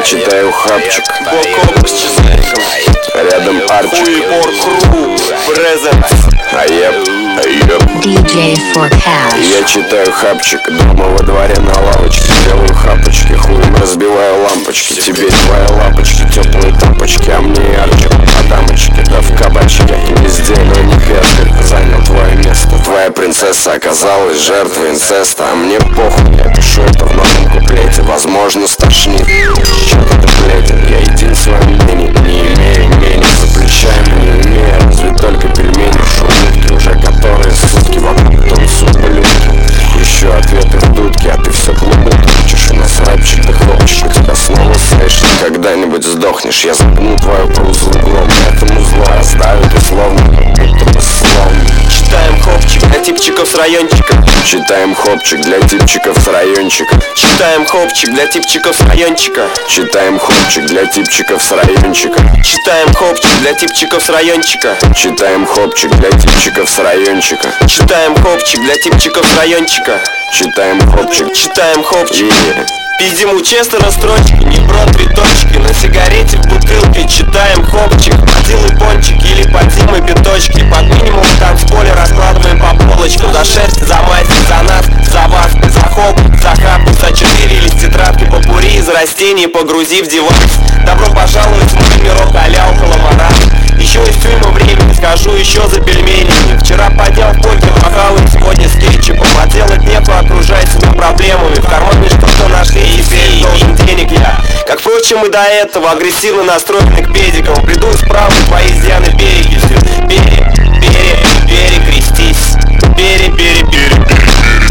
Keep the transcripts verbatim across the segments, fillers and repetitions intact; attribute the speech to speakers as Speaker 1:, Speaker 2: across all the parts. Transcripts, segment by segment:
Speaker 1: читаю хапчик.
Speaker 2: Блокоп с чизником.
Speaker 1: Рядом арчик.
Speaker 2: Хуепор Кру. Презент.
Speaker 1: А я, а я
Speaker 3: ди джей for cash.
Speaker 1: Я читаю хапчик. Дома во дворе на лавочке. Делаю хапочки, хуем разбиваю лампочки. Тебе твои лапочки, теплые тапочки, а мне и арчик по дамочке, да в кабачке. Везде, но не пятый, занял твое место. Твоя принцесса оказалась жертвой инцеста. А мне похуй, я пишу это в новом куплете. Возможно, стошнит, чё-то ты плетен. Я един в своем мнении, не имею мнений. За плечами не имею, разве только пельмени. Шумутки уже которые сутки вокруг танцуют блюдки. Еще ответы в дудке, а ты все клубы топчешь. И нас рэпчик, да хлопчик, у тебя снова слышишь. Когда-нибудь сдохнешь, я загну твою крузу углом. Этому зло оставит условно, будто бы словно.
Speaker 2: Читаем хопчик для типчиков с райончика.
Speaker 1: Читаем хопчик для типчиков с райончика.
Speaker 2: Читаем хопчик для типчиков с райончика.
Speaker 1: Читаем хопчик для типчиков с райончика.
Speaker 2: Читаем хопчик для типчиков с райончика.
Speaker 1: Читаем хопчик для типчиков с райончика.
Speaker 2: Читаем хопчик для типчиков с райончика.
Speaker 1: Читаем хопчик.
Speaker 2: Читаем хопчик.
Speaker 1: Yeah.
Speaker 2: Пиздим у Честера строчки, не бро три точки. На сигарете в бутылке читаем хопчик. Подил и пончик или подим и биточки. Под минимум в танцполе раскладываем по полочкам. За шерсть, за мать, за нас, за вас, за хоп, за хап, за четыре лист тетрадки попури из растений, погрузив девайс. Добро пожаловать в мой мирок а-ля около мара. Еще из тюрьмы времени схожу еще за пельменями. Вчера поднял в покер, махал им сегодня с кетчупом. А делать нечего, окружать себя проблемами. В кармане что-то нашли и теперь должен денег я. Как впрочем и до этого, агрессивно настроенный к педикам. Приду с правой твоей изъяны перекисью. Пере, пере, перекрестись. Пере, пере, пере, пере.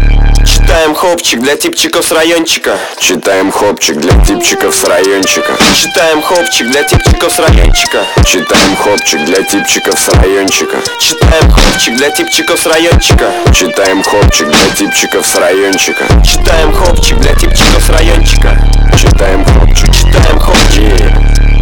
Speaker 2: Читаем хопчик для типчиков с райончика.
Speaker 1: Читаем хопчик для типчиков с райончика.
Speaker 2: Читаем хопчик для типчиков с райончика.
Speaker 1: Читаем хопчик для типчиков с райончика.
Speaker 2: Читаем хопчик для типчиков с райончика.
Speaker 1: Читаем хопчик для типчиков с райончика.
Speaker 2: Читаем хопчик для типчиков с райончика.
Speaker 1: Читаем хопчик.
Speaker 2: Читаем хопчик.
Speaker 1: Yeah.